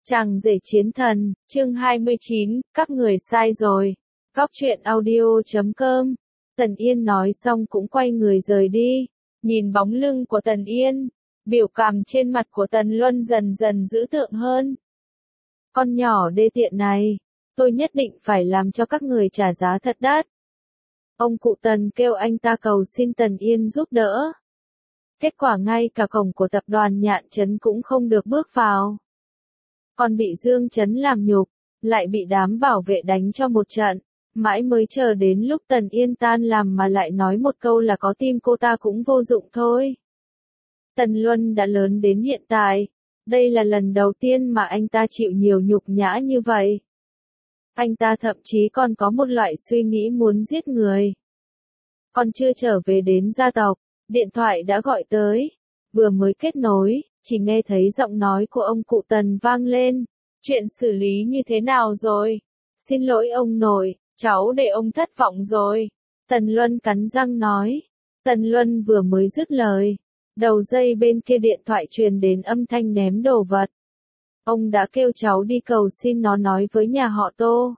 Chàng rể chiến thần, chương 29, các người sai rồi. Góc truyện audio.com. Tần Yên nói xong cũng quay người rời đi. Nhìn bóng lưng của Tần Yên, biểu cảm trên mặt của Tần Luân dần dần dữ tợn hơn. Con nhỏ đê tiện này, tôi nhất định phải làm cho các người trả giá thật đắt. Ông cụ Tần kêu anh ta cầu xin Tần Yên giúp đỡ. Kết quả ngay cả cổng của tập đoàn Nhạn Trấn cũng không được bước vào. Còn bị Dương Trấn làm nhục, lại bị đám bảo vệ đánh cho một trận, mãi mới chờ đến lúc Tần Yên tan làm mà lại nói một câu là có tim cô ta cũng vô dụng thôi. Tần Luân đã lớn đến hiện tại, đây là lần đầu tiên mà anh ta chịu nhiều nhục nhã như vậy. Anh ta thậm chí còn có một loại suy nghĩ muốn giết người. Còn chưa trở về đến gia tộc, điện thoại đã gọi tới, vừa mới kết nối, chỉ nghe thấy giọng nói của ông cụ Tần vang lên. Chuyện xử lý như thế nào rồi? Xin lỗi ông nội, cháu để ông thất vọng rồi. Tần Luân cắn răng nói. Tần Luân vừa mới dứt lời, đầu dây bên kia điện thoại truyền đến âm thanh ném đồ vật. Ông đã kêu cháu đi cầu xin nó nói với nhà họ Tô.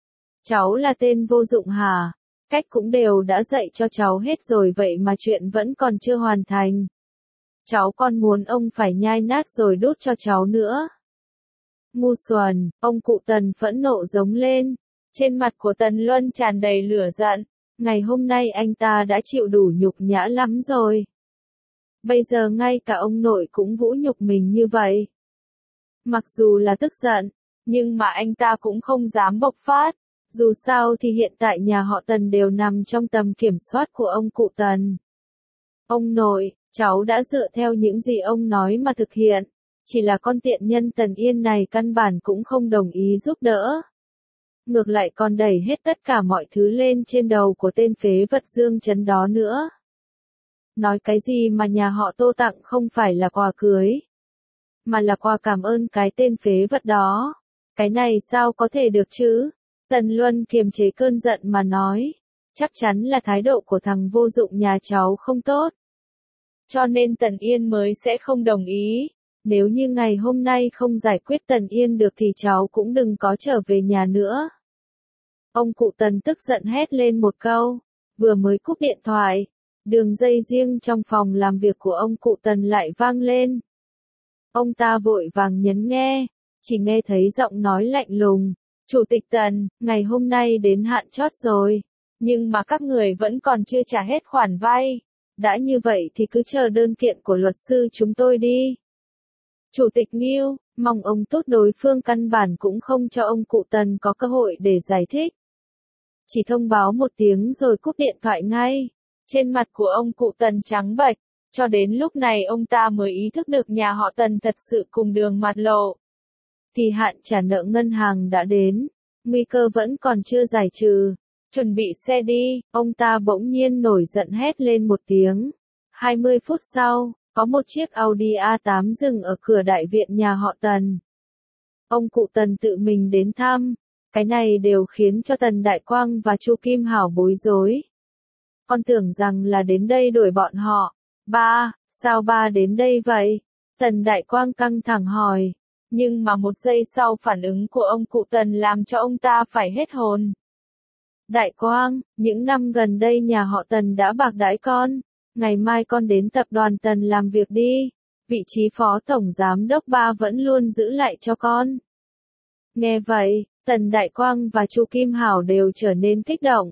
Cháu là tên vô dụng hả? Cách cũng đều đã dạy cho cháu hết rồi vậy mà chuyện vẫn còn chưa hoàn thành. Cháu còn muốn ông phải nhai nát rồi đút cho cháu nữa. Ngu xuẩn, ông cụ Tần phẫn nộ giống lên. Trên mặt của Tần Luân tràn đầy lửa giận. Ngày hôm nay anh ta đã chịu đủ nhục nhã lắm rồi. Bây giờ ngay cả ông nội cũng vũ nhục mình như vậy. Mặc dù là tức giận, nhưng mà anh ta cũng không dám bộc phát. Dù sao thì hiện tại nhà họ Tần đều nằm trong tầm kiểm soát của ông cụ Tần. Ông nội, cháu đã dựa theo những gì ông nói mà thực hiện. Chỉ là con tiện nhân Tần Yên này căn bản cũng không đồng ý giúp đỡ. Ngược lại còn đẩy hết tất cả mọi thứ lên trên đầu của tên phế vật Dương Trấn đó nữa. Nói cái gì mà nhà họ Tô tặng không phải là quà cưới, mà là quà cảm ơn cái tên phế vật đó. Cái này sao có thể được chứ? Tần Luân kiềm chế cơn giận mà nói. Chắc chắn là thái độ của thằng vô dụng nhà cháu không tốt. Cho nên Tần Yên mới sẽ không đồng ý. Nếu như ngày hôm nay không giải quyết Tần Yên được thì cháu cũng đừng có trở về nhà nữa. Ông cụ Tần tức giận hét lên một câu. Vừa mới cúp điện thoại, đường dây riêng trong phòng làm việc của ông cụ Tần lại vang lên. Ông ta vội vàng nhấn nghe, chỉ nghe thấy giọng nói lạnh lùng. Chủ tịch Tần, ngày hôm nay đến hạn chót rồi, nhưng mà các người vẫn còn chưa trả hết khoản vay. Đã như vậy thì cứ chờ đơn kiện của luật sư chúng tôi đi. Chủ tịch Ngưu, mong ông tốt đối phương căn bản cũng không cho ông cụ Tần có cơ hội để giải thích. Chỉ thông báo một tiếng rồi cúp điện thoại ngay. Trên mặt của ông cụ Tần trắng bệch, cho đến lúc này ông ta mới ý thức được nhà họ Tần thật sự cùng đường mặt lộ. Kỳ hạn trả nợ ngân hàng đã đến, nguy cơ vẫn còn chưa giải trừ. Chuẩn bị xe đi, ông ta bỗng nhiên nổi giận hét lên một tiếng. 20 phút sau, có một chiếc Audi A8 dừng ở cửa đại viện nhà họ Tần. Ông cụ Tần tự mình đến thăm, cái này đều khiến cho Tần Đại Quang và Chu Kim Hảo bối rối. Con tưởng rằng là đến đây đuổi bọn họ. Ba, sao ba đến đây vậy? Tần Đại Quang căng thẳng hỏi. Nhưng mà một giây sau phản ứng của ông cụ Tần làm cho ông ta phải hết hồn. Đại Quang, những năm gần đây nhà họ Tần đã bạc đãi con. Ngày mai con đến tập đoàn Tần làm việc đi. Vị trí phó tổng giám đốc ba vẫn luôn giữ lại cho con. Nghe vậy, Tần Đại Quang và Chu Kim Hảo đều trở nên kích động.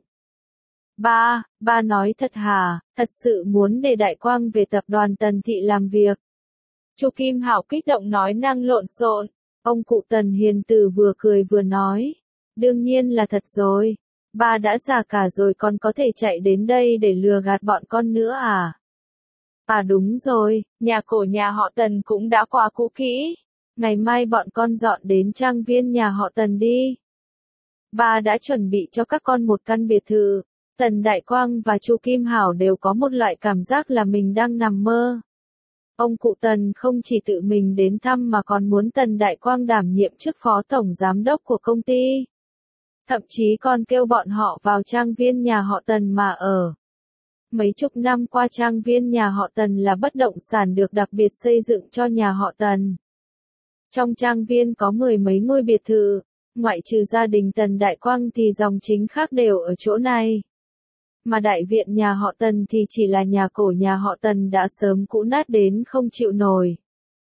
Ba nói thật hả, thật sự muốn để Đại Quang về tập đoàn Tần Thị làm việc. Chu Kim Hảo kích động nói năng lộn xộn. Ông cụ Tần hiền từ vừa cười vừa nói. Đương nhiên là thật rồi. Ba đã già cả rồi còn có thể chạy đến đây để lừa gạt bọn con nữa à? À đúng rồi, nhà cổ nhà họ Tần cũng đã qua cũ kỹ. Ngày mai bọn con dọn đến trang viên nhà họ Tần đi. Ba đã chuẩn bị cho các con một căn biệt thự. Tần Đại Quang và Chu Kim Hảo đều có một loại cảm giác là mình đang nằm mơ. Ông cụ Tần không chỉ tự mình đến thăm mà còn muốn Tần Đại Quang đảm nhiệm chức phó tổng giám đốc của công ty. Thậm chí còn kêu bọn họ vào trang viên nhà họ Tần mà ở. Mấy chục năm qua trang viên nhà họ Tần là bất động sản được đặc biệt xây dựng cho nhà họ Tần. Trong trang viên có mười mấy ngôi biệt thự, ngoại trừ gia đình Tần Đại Quang thì dòng chính khác đều ở chỗ này. Mà đại viện nhà họ Tần thì chỉ là nhà cổ nhà họ Tần đã sớm cũ nát đến không chịu nổi.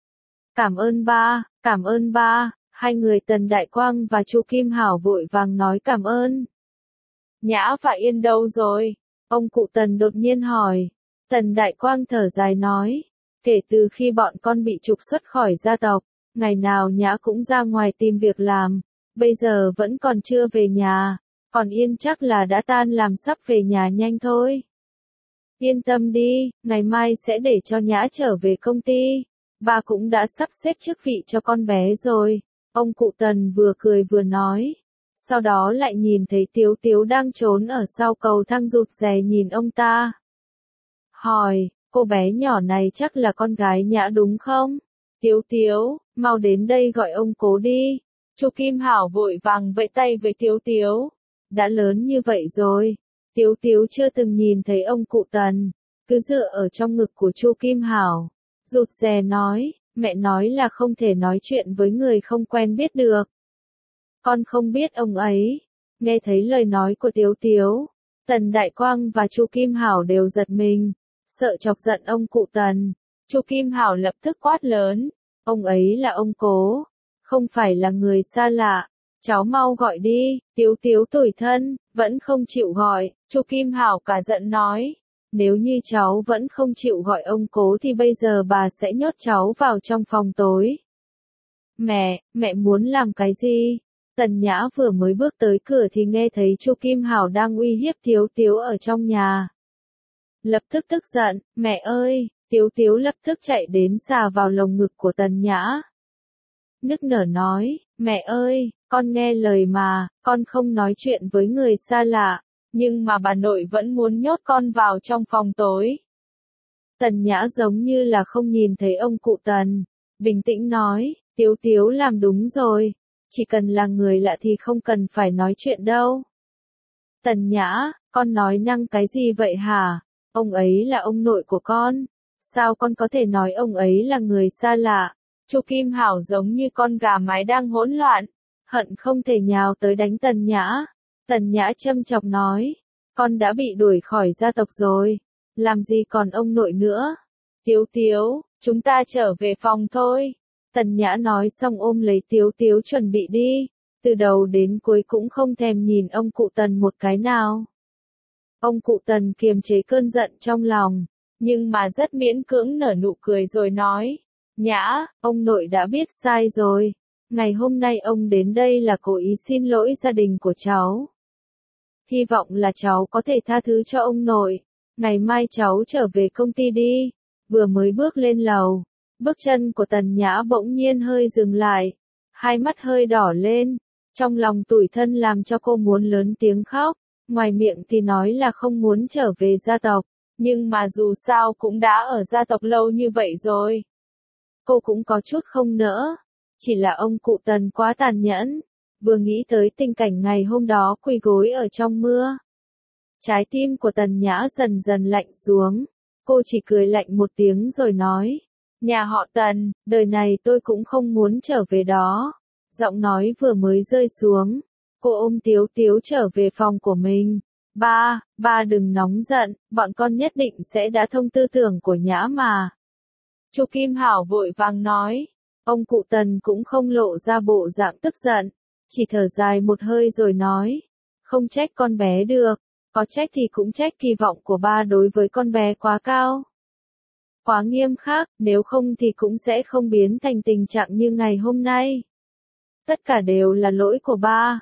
Cảm ơn ba, hai người Tần Đại Quang và Chu Kim Hảo vội vàng nói cảm ơn. Nhã và Yên đâu rồi? Ông cụ Tần đột nhiên hỏi. Tần Đại Quang thở dài nói, kể từ khi bọn con bị trục xuất khỏi gia tộc, ngày nào Nhã cũng ra ngoài tìm việc làm, bây giờ vẫn còn chưa về nhà, còn Yên chắc là đã tan làm sắp về nhà nhanh thôi. Yên tâm đi, ngày mai sẽ để cho Nhã trở về công ty, ba cũng đã sắp xếp chức vị cho con bé rồi, ông cụ Tần vừa cười vừa nói. Sau đó lại nhìn thấy Tiếu Tiếu đang trốn ở sau cầu thang rụt rè nhìn ông ta. Hỏi, cô bé nhỏ này chắc là con gái Nhã đúng không? Tiếu Tiếu, mau đến đây gọi ông cố đi. Chu Kim Hảo vội vàng vẫy tay với Tiếu Tiếu. Đã lớn như vậy rồi. Tiếu Tiếu chưa từng nhìn thấy ông cụ Tần. Cứ dựa ở trong ngực của Chu Kim Hảo. Rụt rè nói, mẹ nói là không thể nói chuyện với người không quen biết được. Con không biết ông ấy. Nghe thấy lời nói của Tiếu Tiếu, Tần Đại Quang và Chu Kim Hảo đều giật mình, sợ chọc giận ông cụ Tần. Chu Kim Hảo lập tức quát lớn, ông ấy là ông cố, không phải là người xa lạ, cháu mau gọi đi. Tiếu Tiếu tủi thân, vẫn không chịu gọi. Chu Kim Hảo cả giận nói, nếu như cháu vẫn không chịu gọi ông cố thì bây giờ bà sẽ nhốt cháu vào trong phòng tối. Mẹ muốn làm cái gì? Tần Nhã vừa mới bước tới cửa thì nghe thấy Chu Kim Hảo đang uy hiếp Tiếu Tiếu ở trong nhà. Lập tức tức giận, mẹ ơi, Tiếu Tiếu lập tức chạy đến xà vào lồng ngực của Tần Nhã. Nức nở nói, mẹ ơi, con nghe lời mà, con không nói chuyện với người xa lạ, nhưng mà bà nội vẫn muốn nhốt con vào trong phòng tối. Tần Nhã giống như là không nhìn thấy ông cụ Tần, bình tĩnh nói, Tiếu Tiếu làm đúng rồi. Chỉ cần là người lạ thì không cần phải nói chuyện đâu. Tần Nhã, con nói năng cái gì vậy hả? Ông ấy là ông nội của con. Sao con có thể nói ông ấy là người xa lạ? Chu Kim Hảo giống như con gà mái đang hỗn loạn, hận không thể nhào tới đánh Tần Nhã. Tần Nhã châm chọc nói, con đã bị đuổi khỏi gia tộc rồi, làm gì còn ông nội nữa. Tiếu Tiếu, chúng ta trở về phòng thôi. Tần Nhã nói xong ôm lấy Tiếu Tiếu chuẩn bị đi, từ đầu đến cuối cũng không thèm nhìn ông cụ Tần một cái nào. Ông cụ Tần kiềm chế cơn giận trong lòng, nhưng mà rất miễn cưỡng nở nụ cười rồi nói, Nhã, ông nội đã biết sai rồi, ngày hôm nay ông đến đây là cố ý xin lỗi gia đình của cháu. Hy vọng là cháu có thể tha thứ cho ông nội, ngày mai cháu trở về công ty đi. Vừa mới bước lên lầu, bước chân của Tần Nhã bỗng nhiên hơi dừng lại, hai mắt hơi đỏ lên, trong lòng tủi thân làm cho cô muốn lớn tiếng khóc, ngoài miệng thì nói là không muốn trở về gia tộc, nhưng mà dù sao cũng đã ở gia tộc lâu như vậy rồi. Cô cũng có chút không nỡ, chỉ là ông cụ Tần quá tàn nhẫn, vừa nghĩ tới tình cảnh ngày hôm đó quỳ gối ở trong mưa. Trái tim của Tần Nhã dần dần lạnh xuống, cô chỉ cười lạnh một tiếng rồi nói. Nhà họ Tần, đời này tôi cũng không muốn trở về đó. Giọng nói vừa mới rơi xuống, cô ôm Tiếu Tiếu trở về phòng của mình. Ba đừng nóng giận, bọn con nhất định sẽ đã thông tư tưởng của Nhã mà. Chu Kim Hảo vội vàng nói, ông cụ Tần cũng không lộ ra bộ dạng tức giận, chỉ thở dài một hơi rồi nói, không trách con bé được, có trách thì cũng trách kỳ vọng của ba đối với con bé quá cao. Quá nghiêm khắc, nếu không thì cũng sẽ không biến thành tình trạng như ngày hôm nay. Tất cả đều là lỗi của ba.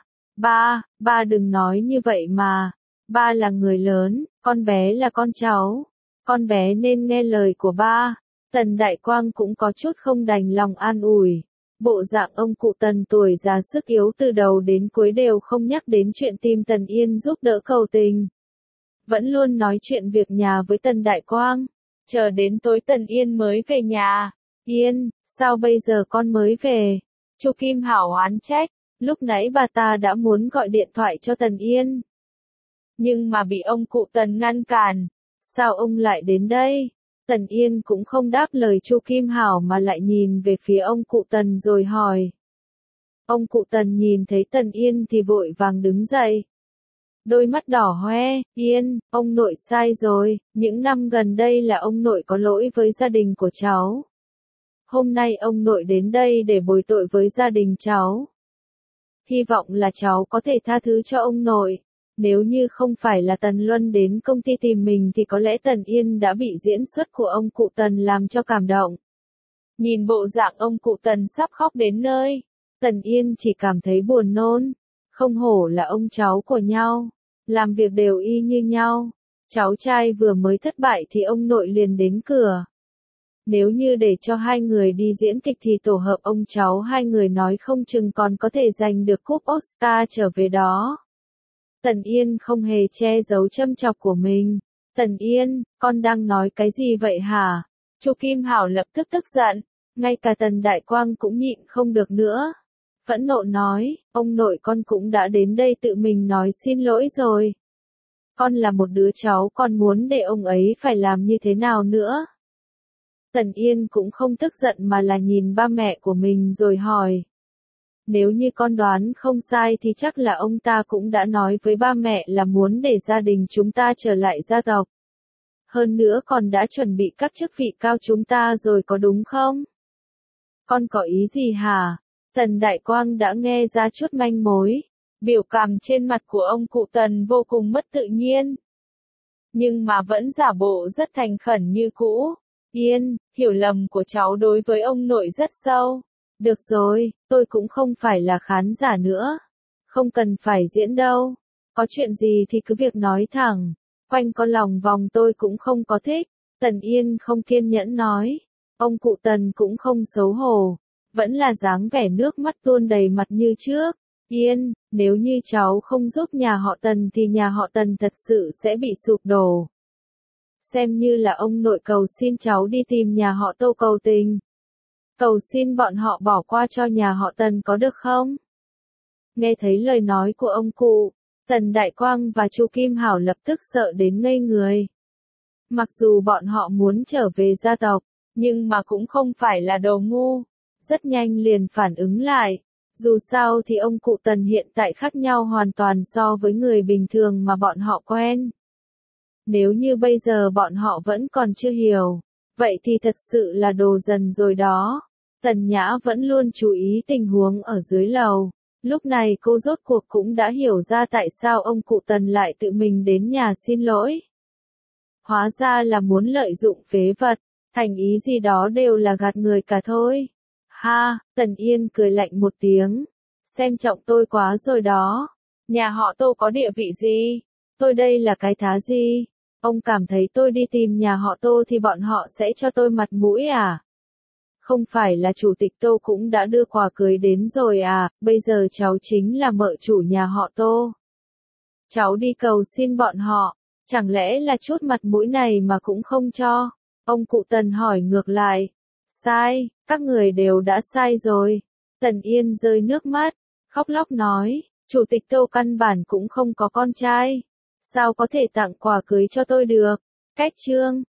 Ba đừng nói như vậy mà. Ba là người lớn, con bé là con cháu. Con bé nên nghe lời của ba. Tần Đại Quang cũng có chút không đành lòng an ủi. Bộ dạng ông cụ Tần tuổi già sức yếu từ đầu đến cuối đều không nhắc đến chuyện tìm Tần Yên giúp đỡ cầu tình. Vẫn luôn nói chuyện việc nhà với Tần Đại Quang. Chờ đến tối Tần Yên mới về nhà. Yên, sao bây giờ con mới về? Chu Kim Hảo oán trách, lúc nãy bà ta đã muốn gọi điện thoại cho Tần Yên. Nhưng mà bị ông cụ Tần ngăn cản. Sao ông lại đến đây? Tần Yên cũng không đáp lời Chu Kim Hảo mà lại nhìn về phía ông cụ Tần rồi hỏi. Ông cụ Tần nhìn thấy Tần Yên thì vội vàng đứng dậy. Đôi mắt đỏ hoe, Yên, ông nội sai rồi, những năm gần đây là ông nội có lỗi với gia đình của cháu. Hôm nay ông nội đến đây để bồi tội với gia đình cháu. Hy vọng là cháu có thể tha thứ cho ông nội. Nếu như không phải là Tần Luân đến công ty tìm mình thì có lẽ Tần Yên đã bị diễn xuất của ông cụ Tần làm cho cảm động. Nhìn bộ dạng ông cụ Tần sắp khóc đến nơi, Tần Yên chỉ cảm thấy buồn nôn. Không hổ là ông cháu của nhau, làm việc đều y như nhau. Cháu trai vừa mới thất bại thì ông nội liền đến cửa. Nếu như để cho hai người đi diễn kịch thì tổ hợp ông cháu hai người nói không chừng còn có thể giành được cúp Oscar trở về đó. Tần Yên không hề che giấu châm chọc của mình. Tần Yên, con đang nói cái gì vậy hả? Chu Kim Hảo lập tức tức giận, ngay cả Tần Đại Quang cũng nhịn không được nữa. Phẫn nộ nói, ông nội con cũng đã đến đây tự mình nói xin lỗi rồi. Con là một đứa cháu, con muốn để ông ấy phải làm như thế nào nữa? Tần Yên cũng không tức giận mà là nhìn ba mẹ của mình rồi hỏi. Nếu như con đoán không sai thì chắc là ông ta cũng đã nói với ba mẹ là muốn để gia đình chúng ta trở lại gia tộc. Hơn nữa còn đã chuẩn bị các chức vị cao chúng ta rồi có đúng không? Con có ý gì hả? Tần Đại Quang đã nghe ra chút manh mối. Biểu cảm trên mặt của ông cụ Tần vô cùng mất tự nhiên. Nhưng mà vẫn giả bộ rất thành khẩn như cũ. Yên, hiểu lầm của cháu đối với ông nội rất sâu. Được rồi, tôi cũng không phải là khán giả nữa. Không cần phải diễn đâu. Có chuyện gì thì cứ việc nói thẳng. Quanh con lòng vòng tôi cũng không có thích. Tần Yên không kiên nhẫn nói. Ông cụ Tần cũng không xấu hổ. Vẫn là dáng vẻ nước mắt tuôn đầy mặt như trước. Yên, nếu như cháu không giúp nhà họ Tần thì nhà họ Tần thật sự sẽ bị sụp đổ. Xem như là ông nội cầu xin cháu đi tìm nhà họ Tô cầu tình. Cầu xin bọn họ bỏ qua cho nhà họ Tần có được không? Nghe thấy lời nói của ông cụ, Tần Đại Quang và Chu Kim Hảo lập tức sợ đến ngây người. Mặc dù bọn họ muốn trở về gia tộc, nhưng mà cũng không phải là đồ ngu. Rất nhanh liền phản ứng lại. Dù sao thì ông cụ Tần hiện tại khác nhau hoàn toàn so với người bình thường mà bọn họ quen. Nếu như bây giờ bọn họ vẫn còn chưa hiểu, vậy thì thật sự là đồ dần rồi đó. Tần Nhã vẫn luôn chú ý tình huống ở dưới lầu. Lúc này cô rốt cuộc cũng đã hiểu ra tại sao ông cụ Tần lại tự mình đến nhà xin lỗi. Hóa ra là muốn lợi dụng phế vật, thành ý gì đó đều là gạt người cả thôi. Ha, Tần Yên cười lạnh một tiếng. Xem trọng tôi quá rồi đó. Nhà họ Tô có địa vị gì? Tôi đây là cái thá gì? Ông cảm thấy tôi đi tìm nhà họ Tô thì bọn họ sẽ cho tôi mặt mũi à? Không phải là chủ tịch Tô cũng đã đưa quà cưới đến rồi à, bây giờ cháu chính là mợ chủ nhà họ Tô. Cháu đi cầu xin bọn họ, chẳng lẽ là chút mặt mũi này mà cũng không cho? Ông cụ Tần hỏi ngược lại. Sai, các người đều đã sai rồi. Tần Yên rơi nước mắt, khóc lóc nói, chủ tịch Tô căn bản cũng không có con trai. Sao có thể tặng quà cưới cho tôi được? Cách chương